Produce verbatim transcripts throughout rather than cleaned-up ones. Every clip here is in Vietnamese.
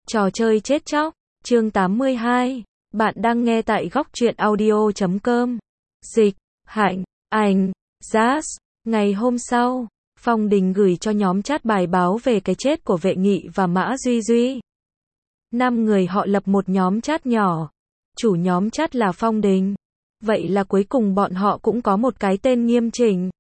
Trò chơi chết chóc, chương tám mươi hai. Bạn đang nghe tại góc truyện audio chấm com. Dịch, Hạnh, Ảnh, Jazz. Ngày hôm sau, Phong Đình gửi cho nhóm chat bài báo về cái chết của Vệ Nghị và Mã Duy Duy. Năm người họ lập một nhóm chat nhỏ. Chủ nhóm chat là Phong Đình. Vậy là cuối cùng bọn họ cũng có một cái tên nghiêm chỉnh.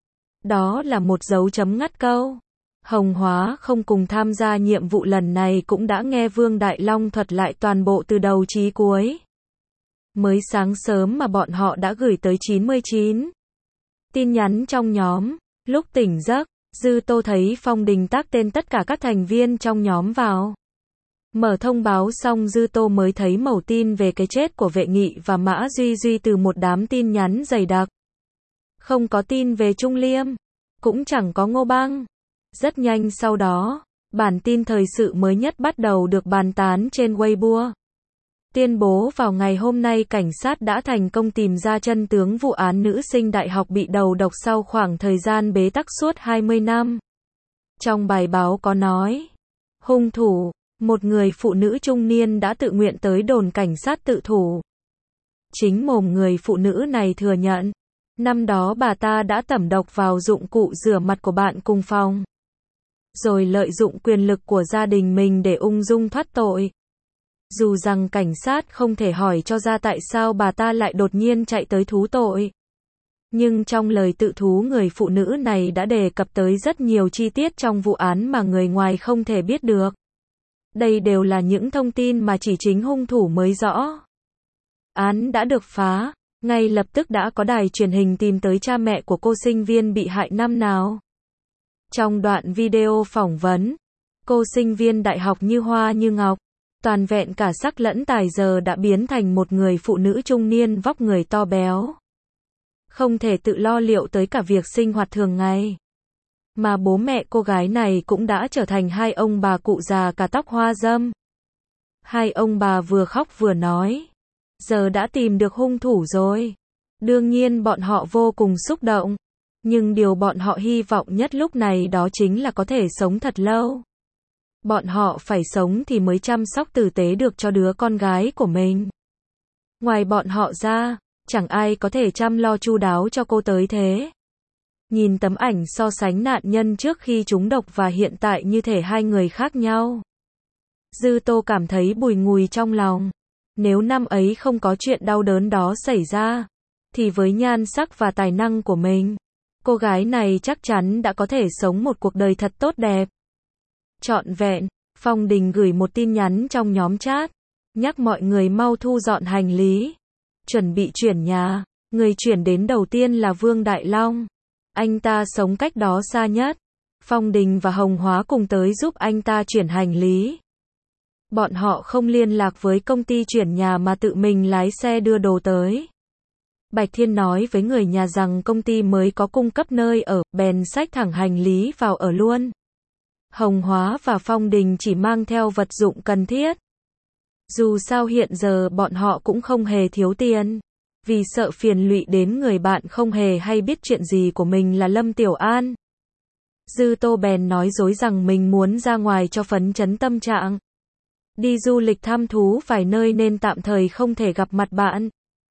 Đó là một dấu chấm ngắt câu. Hồng Hóa không cùng tham gia nhiệm vụ lần này cũng đã nghe Vương Đại Long thuật lại toàn bộ từ đầu chí cuối. Mới sáng sớm mà bọn họ đã gửi tới chín mươi chín tin nhắn trong nhóm. Lúc tỉnh giấc, Dư Tô thấy Phong Đình tác tên tất cả các thành viên trong nhóm vào. Mở thông báo xong Dư Tô mới thấy mẩu tin về cái chết của Vệ Nghị và Mã Duy Duy từ một đám tin nhắn dày đặc. Không có tin về Trung Liêm, cũng chẳng có Ngô Băng. Rất nhanh sau đó, bản tin thời sự mới nhất bắt đầu được bàn tán trên Weibo. Tuyên bố vào ngày hôm nay cảnh sát đã thành công tìm ra chân tướng vụ án nữ sinh đại học bị đầu độc sau khoảng thời gian bế tắc suốt hai mươi năm. Trong bài báo có nói, hung thủ, một người phụ nữ trung niên đã tự nguyện tới đồn cảnh sát tự thủ. Chính mồm người phụ nữ này thừa nhận, năm đó bà ta đã tẩm độc vào dụng cụ rửa mặt của bạn cùng phòng. Rồi lợi dụng quyền lực của gia đình mình để ung dung thoát tội. Dù rằng cảnh sát không thể hỏi cho ra tại sao bà ta lại đột nhiên chạy tới thú tội. Nhưng trong lời tự thú người phụ nữ này đã đề cập tới rất nhiều chi tiết trong vụ án mà người ngoài không thể biết được. Đây đều là những thông tin mà chỉ chính hung thủ mới rõ. Án đã được phá, ngay lập tức đã có đài truyền hình tìm tới cha mẹ của cô sinh viên bị hại năm nào. Trong đoạn video phỏng vấn, cô sinh viên đại học như hoa như ngọc, toàn vẹn cả sắc lẫn tài giờ đã biến thành một người phụ nữ trung niên vóc người to béo. Không thể tự lo liệu tới cả việc sinh hoạt thường ngày. Mà bố mẹ cô gái này cũng đã trở thành hai ông bà cụ già cả tóc hoa râm. Hai ông bà vừa khóc vừa nói, giờ đã tìm được hung thủ rồi. Đương nhiên bọn họ vô cùng xúc động. Nhưng điều bọn họ hy vọng nhất lúc này đó chính là có thể sống thật lâu. Bọn họ phải sống thì mới chăm sóc tử tế được cho đứa con gái của mình. Ngoài bọn họ ra, chẳng ai có thể chăm lo chu đáo cho cô tới thế. Nhìn tấm ảnh so sánh nạn nhân trước khi trúng độc và hiện tại như thể hai người khác nhau. Dư Tô cảm thấy bùi ngùi trong lòng. Nếu năm ấy không có chuyện đau đớn đó xảy ra, thì với nhan sắc và tài năng của mình, cô gái này chắc chắn đã có thể sống một cuộc đời thật tốt đẹp. Trọn vẹn, Phong Đình gửi một tin nhắn trong nhóm chat, nhắc mọi người mau thu dọn hành lý, chuẩn bị chuyển nhà. Người chuyển đến đầu tiên là Vương Đại Long. Anh ta sống cách đó xa nhất. Phong Đình và Hồng Hóa cùng tới giúp anh ta chuyển hành lý. Bọn họ không liên lạc với công ty chuyển nhà mà tự mình lái xe đưa đồ tới. Bạch Thiên nói với người nhà rằng công ty mới có cung cấp nơi ở, bèn xách thẳng hành lý vào ở luôn. Hồng Hóa và Phong Đình chỉ mang theo vật dụng cần thiết. Dù sao hiện giờ bọn họ cũng không hề thiếu tiền. Vì sợ phiền lụy đến người bạn không hề hay biết chuyện gì của mình là Lâm Tiểu An. Dư Tô bèn nói dối rằng mình muốn ra ngoài cho phấn chấn tâm trạng. Đi du lịch thăm thú vài nơi nên tạm thời không thể gặp mặt bạn.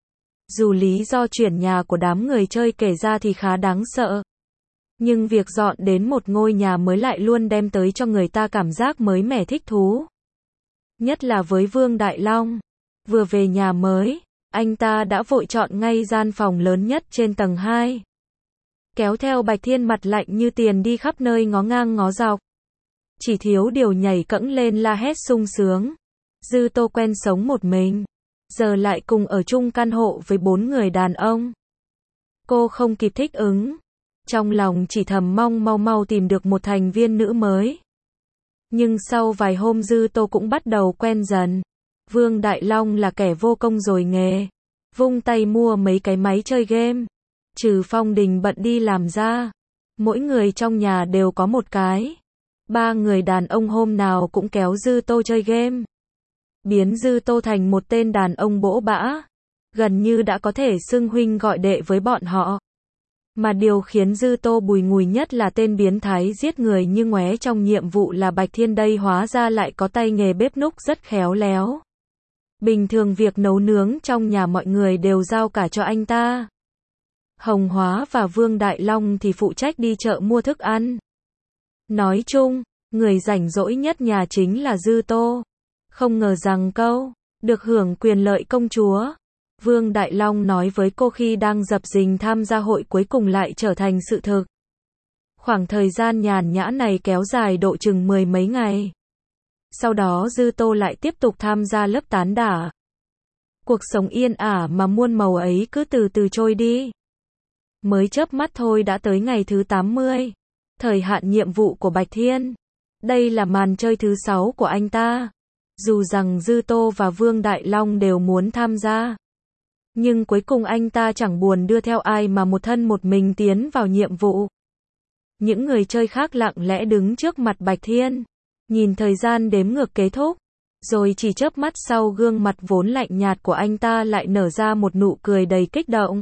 Dù lý do chuyển nhà của đám người chơi kể ra thì khá đáng sợ. Nhưng việc dọn đến một ngôi nhà mới lại luôn đem tới cho người ta cảm giác mới mẻ thích thú. Nhất là với Vương Đại Long. Vừa về nhà mới, anh ta đã vội chọn ngay gian phòng lớn nhất trên tầng hai. Kéo theo Bạch Thiên mặt lạnh như tiền đi khắp nơi ngó ngang ngó dọc. Chỉ thiếu điều nhảy cẫng lên la hét sung sướng. Dư Tô quen sống một mình, giờ lại cùng ở chung căn hộ với bốn người đàn ông. Cô không kịp thích ứng. Trong lòng chỉ thầm mong mau mau tìm được một thành viên nữ mới. Nhưng sau vài hôm Dư Tô cũng bắt đầu quen dần. Vương Đại Long là kẻ vô công rồi nghề. Vung tay mua mấy cái máy chơi game. Trừ Phong Đình bận đi làm ra, mỗi người trong nhà đều có một cái. Ba người đàn ông hôm nào cũng kéo Dư Tô chơi game. Biến Dư Tô thành một tên đàn ông bỗ bã. Gần như đã có thể xưng huynh gọi đệ với bọn họ. Mà điều khiến Dư Tô bùi ngùi nhất là tên biến thái giết người như ngoé trong nhiệm vụ là Bạch Thiên đây hóa ra lại có tay nghề bếp núc rất khéo léo. Bình thường việc nấu nướng trong nhà mọi người đều giao cả cho anh ta. Hồng Hóa và Vương Đại Long thì phụ trách đi chợ mua thức ăn. Nói chung, người rảnh rỗi nhất nhà chính là Dư Tô. Không ngờ rằng câu, được hưởng quyền lợi công chúa. Vương Đại Long nói với cô khi đang dập dình tham gia hội cuối cùng lại trở thành sự thực. Khoảng thời gian nhàn nhã này kéo dài độ chừng mười mấy ngày. Sau đó Dư Tô lại tiếp tục tham gia lớp tán đả. Cuộc sống yên ả mà muôn màu ấy cứ từ từ trôi đi. Mới chớp mắt thôi đã tới ngày thứ tám mươi. Thời hạn nhiệm vụ của Bạch Thiên. Đây là màn chơi thứ sáu của anh ta. Dù rằng Dư Tô và Vương Đại Long đều muốn tham gia. Nhưng cuối cùng anh ta chẳng buồn đưa theo ai mà một thân một mình tiến vào nhiệm vụ. Những người chơi khác lặng lẽ đứng trước mặt Bạch Thiên. Nhìn thời gian đếm ngược kết thúc. Rồi chỉ chớp mắt sau gương mặt vốn lạnh nhạt của anh ta lại nở ra một nụ cười đầy kích động.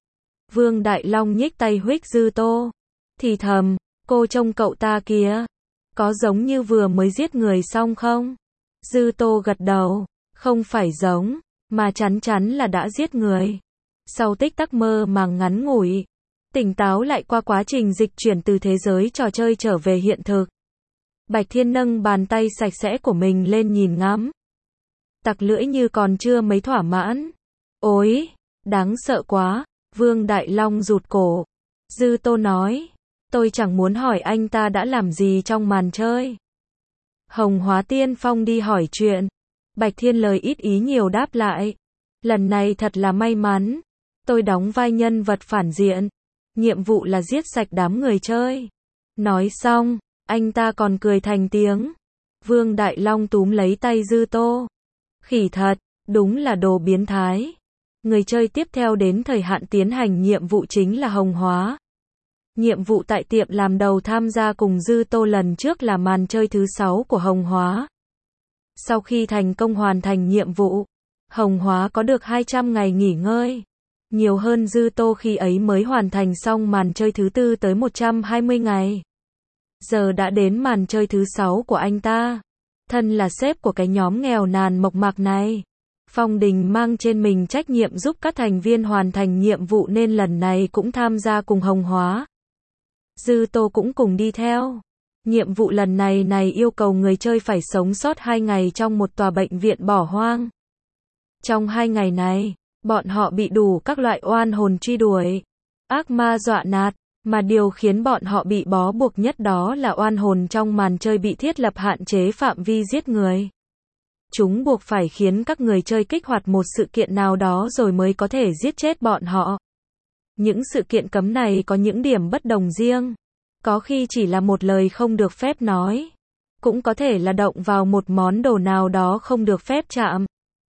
Vương Đại Long nhích tay huých Dư Tô. Thì thầm, cô trông cậu ta kìa. Có giống như vừa mới giết người xong không? Dư Tô gật đầu. Không phải giống, mà chắn chắn là đã giết người. Sau tích tắc mơ màng ngắn ngủi, tỉnh táo lại qua quá trình dịch chuyển từ thế giới trò chơi trở về hiện thực. Bạch Thiên nâng bàn tay sạch sẽ của mình lên nhìn ngắm. Tặc lưỡi như còn chưa mấy thỏa mãn. Ôi, đáng sợ quá. Vương Đại Long rụt cổ. Dư Tô nói, tôi chẳng muốn hỏi anh ta đã làm gì trong màn chơi. Hồng Hóa Tiên Phong đi hỏi chuyện. Bạch Thiên lời ít ý nhiều đáp lại. Lần này thật là may mắn. Tôi đóng vai nhân vật phản diện. Nhiệm vụ là giết sạch đám người chơi. Nói xong, anh ta còn cười thành tiếng. Vương Đại Long túm lấy tay Dư Tô. Khỉ thật, đúng là đồ biến thái. Người chơi tiếp theo đến thời hạn tiến hành nhiệm vụ chính là Hồng Hóa. Nhiệm vụ tại tiệm làm đầu tham gia cùng Dư Tô lần trước là màn chơi thứ sáu của Hồng Hóa. Sau khi thành công hoàn thành nhiệm vụ, Hồng Hóa có được hai trăm ngày nghỉ ngơi. Nhiều hơn Dư Tô khi ấy mới hoàn thành xong màn chơi thứ tư tới một trăm hai mươi ngày. Giờ đã đến màn chơi thứ sáu của anh ta. Thân là sếp của cái nhóm nghèo nàn mộc mạc này. Phong Đình mang trên mình trách nhiệm giúp các thành viên hoàn thành nhiệm vụ nên lần này cũng tham gia cùng Hồng Hóa. Dư Tô cũng cùng đi theo. Nhiệm vụ lần này này yêu cầu người chơi phải sống sót hai ngày trong một tòa bệnh viện bỏ hoang. Trong hai ngày này, bọn họ bị đủ các loại oan hồn truy đuổi, ác ma dọa nạt, mà điều khiến bọn họ bị bó buộc nhất đó là oan hồn trong màn chơi bị thiết lập hạn chế phạm vi giết người. Chúng buộc phải khiến các người chơi kích hoạt một sự kiện nào đó rồi mới có thể giết chết bọn họ. Những sự kiện cấm này có những điểm bất đồng riêng. Có khi chỉ là một lời không được phép nói. Cũng có thể là động vào một món đồ nào đó không được phép chạm.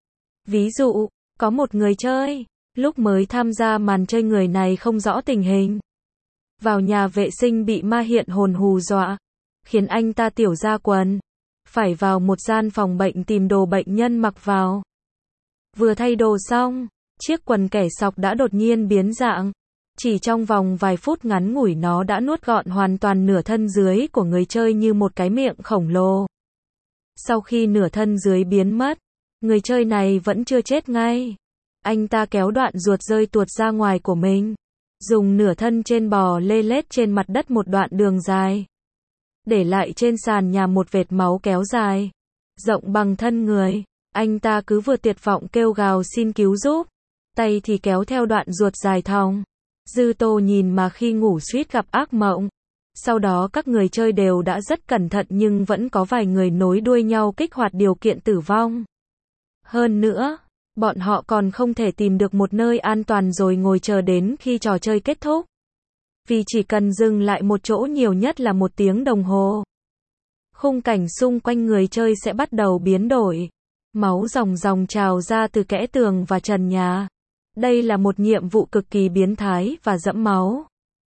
Ví dụ, có một người chơi, lúc mới tham gia màn chơi người này không rõ tình hình. Vào nhà vệ sinh bị ma hiện hồn hù dọa, khiến anh ta tiểu ra quần. Phải vào một gian phòng bệnh tìm đồ bệnh nhân mặc vào. Vừa thay đồ xong, chiếc quần kẻ sọc đã đột nhiên biến dạng. Chỉ trong vòng vài phút ngắn ngủi nó đã nuốt gọn hoàn toàn nửa thân dưới của người chơi như một cái miệng khổng lồ. Sau khi nửa thân dưới biến mất, người chơi này vẫn chưa chết ngay. Anh ta kéo đoạn ruột rơi tuột ra ngoài của mình. Dùng nửa thân trên bò lê lết trên mặt đất một đoạn đường dài. Để lại trên sàn nhà một vệt máu kéo dài. Rộng bằng thân người. Anh ta cứ vừa tuyệt vọng kêu gào xin cứu giúp. Tay thì kéo theo đoạn ruột dài thòng. Dư Tô nhìn mà khi ngủ suýt gặp ác mộng. Sau đó các người chơi đều đã rất cẩn thận nhưng vẫn có vài người nối đuôi nhau kích hoạt điều kiện tử vong. Hơn nữa, bọn họ còn không thể tìm được một nơi an toàn rồi ngồi chờ đến khi trò chơi kết thúc. Vì chỉ cần dừng lại một chỗ nhiều nhất là một tiếng đồng hồ. Khung cảnh xung quanh người chơi sẽ bắt đầu biến đổi. Máu ròng ròng trào ra từ kẽ tường và trần nhà. Đây là một nhiệm vụ cực kỳ biến thái và dẫm máu.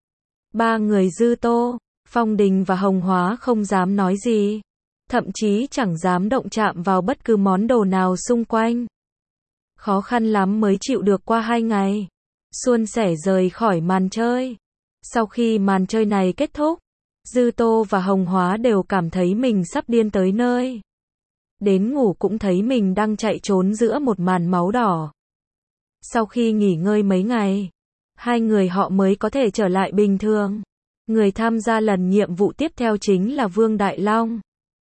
Ba người Dư Tô, Phong Đình và Hồng Hóa không dám nói gì. Thậm chí chẳng dám động chạm vào bất cứ món đồ nào xung quanh. Khó khăn lắm mới chịu được qua hai ngày. Suôn sẻ rời khỏi màn chơi. Sau khi màn chơi này kết thúc, Dư Tô và Hồng Hóa đều cảm thấy mình sắp điên tới nơi. Đến ngủ cũng thấy mình đang chạy trốn giữa một màn máu đỏ. Sau khi nghỉ ngơi mấy ngày, hai người họ mới có thể trở lại bình thường. Người tham gia lần nhiệm vụ tiếp theo chính là Vương Đại Long.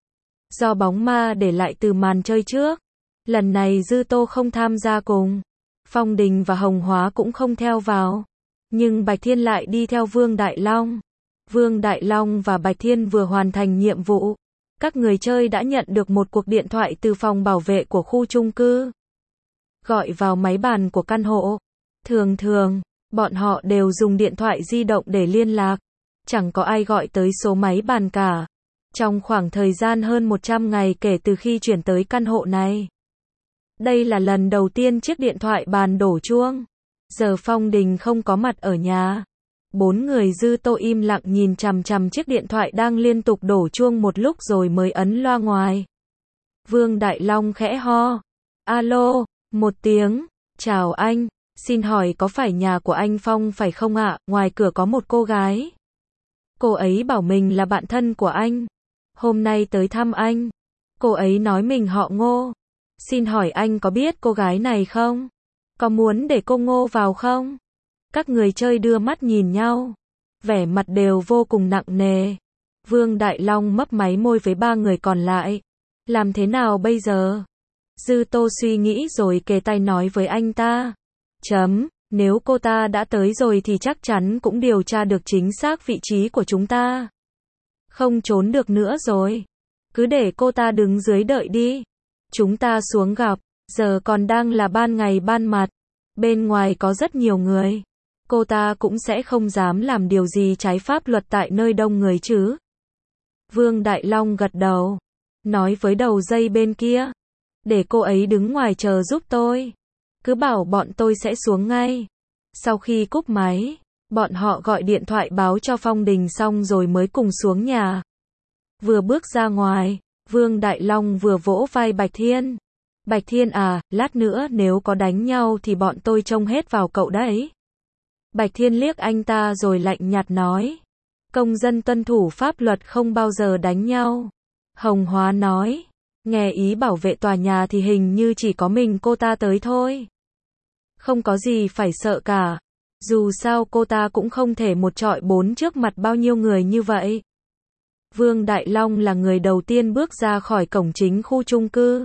Do bóng ma để lại từ màn chơi trước, lần này Dư Tô không tham gia cùng. Phong Đình và Hồng Hóa cũng không theo vào. Nhưng Bạch Thiên lại đi theo Vương Đại Long. Vương Đại Long và Bạch Thiên vừa hoàn thành nhiệm vụ. Các người chơi đã nhận được một cuộc điện thoại từ phòng bảo vệ của khu chung cư. Gọi vào máy bàn của căn hộ. Thường thường, bọn họ đều dùng điện thoại di động để liên lạc. Chẳng có ai gọi tới số máy bàn cả. Trong khoảng thời gian hơn một trăm ngày kể từ khi chuyển tới căn hộ này. Đây là lần đầu tiên chiếc điện thoại bàn đổ chuông. Giờ Phong Đình không có mặt ở nhà. Bốn người Dư Tô im lặng nhìn chằm chằm chiếc điện thoại đang liên tục đổ chuông một lúc rồi mới ấn loa ngoài. Vương Đại Long khẽ ho. Alo, một tiếng. Chào anh, xin hỏi có phải nhà của anh Phong phải không ạ? Ngoài cửa có một cô gái. Cô ấy bảo mình là bạn thân của anh. Hôm nay tới thăm anh. Cô ấy nói mình họ Ngô. Xin hỏi anh có biết cô gái này không? Có muốn để cô Ngô vào không? Các người chơi đưa mắt nhìn nhau. Vẻ mặt đều vô cùng nặng nề. Vương Đại Long mấp máy môi với ba người còn lại. Làm thế nào bây giờ? Dư Tô suy nghĩ rồi kề tay nói với anh ta. Chấm, nếu cô ta đã tới rồi thì chắc chắn cũng điều tra được chính xác vị trí của chúng ta. Không trốn được nữa rồi. Cứ để cô ta đứng dưới đợi đi. Chúng ta xuống gặp. Giờ còn đang là ban ngày ban mặt. Bên ngoài có rất nhiều người. Cô ta cũng sẽ không dám làm điều gì trái pháp luật tại nơi đông người chứ. Vương Đại Long gật đầu. Nói với đầu dây bên kia. Để cô ấy đứng ngoài chờ giúp tôi. Cứ bảo bọn tôi sẽ xuống ngay. Sau khi cúp máy, bọn họ gọi điện thoại báo cho Phong Đình xong rồi mới cùng xuống nhà. Vừa bước ra ngoài, Vương Đại Long vừa vỗ vai Bạch Thiên. Bạch Thiên à, lát nữa nếu có đánh nhau thì bọn tôi trông hết vào cậu đấy. Bạch Thiên liếc anh ta rồi lạnh nhạt nói. Công dân tuân thủ pháp luật không bao giờ đánh nhau. Hồng Hóa nói. Nghe ý bảo vệ tòa nhà thì hình như chỉ có mình cô ta tới thôi. Không có gì phải sợ cả. Dù sao cô ta cũng không thể một trọi bốn trước mặt bao nhiêu người như vậy. Vương Đại Long là người đầu tiên bước ra khỏi cổng chính khu chung cư.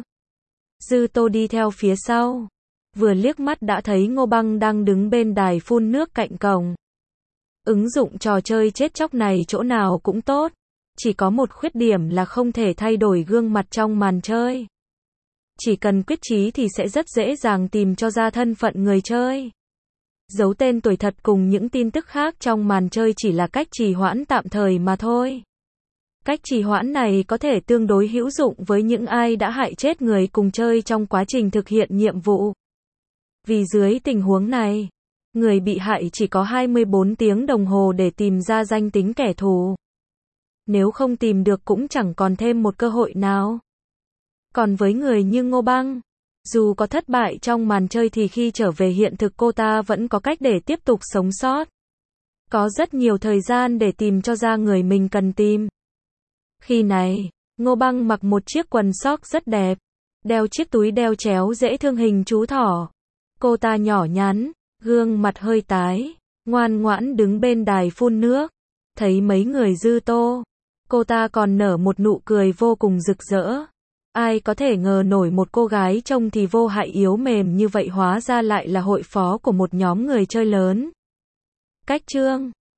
Dư Tô đi theo phía sau. Vừa liếc mắt đã thấy Ngô Băng đang đứng bên đài phun nước cạnh cổng. Ứng dụng trò chơi chết chóc này chỗ nào cũng tốt. Chỉ có một khuyết điểm là không thể thay đổi gương mặt trong màn chơi. Chỉ cần quyết chí thì sẽ rất dễ dàng tìm cho ra thân phận người chơi. Giấu tên tuổi thật cùng những tin tức khác trong màn chơi chỉ là cách trì hoãn tạm thời mà thôi. Cách trì hoãn này có thể tương đối hữu dụng với những ai đã hại chết người cùng chơi trong quá trình thực hiện nhiệm vụ. Vì dưới tình huống này, người bị hại chỉ có hai mươi bốn tiếng đồng hồ để tìm ra danh tính kẻ thù. Nếu không tìm được cũng chẳng còn thêm một cơ hội nào. Còn với người như Ngô Băng, dù có thất bại trong màn chơi thì khi trở về hiện thực cô ta vẫn có cách để tiếp tục sống sót. Có rất nhiều thời gian để tìm cho ra người mình cần tìm. Khi này, Ngô Băng mặc một chiếc quần sóc rất đẹp, đeo chiếc túi đeo chéo dễ thương hình chú thỏ. Cô ta nhỏ nhắn, gương mặt hơi tái, ngoan ngoãn đứng bên đài phun nước. Thấy mấy người Dư Tô, cô ta còn nở một nụ cười vô cùng rực rỡ. Ai có thể ngờ nổi một cô gái trông thì vô hại yếu mềm như vậy hóa ra lại là hội phó của một nhóm người chơi lớn. Cách chương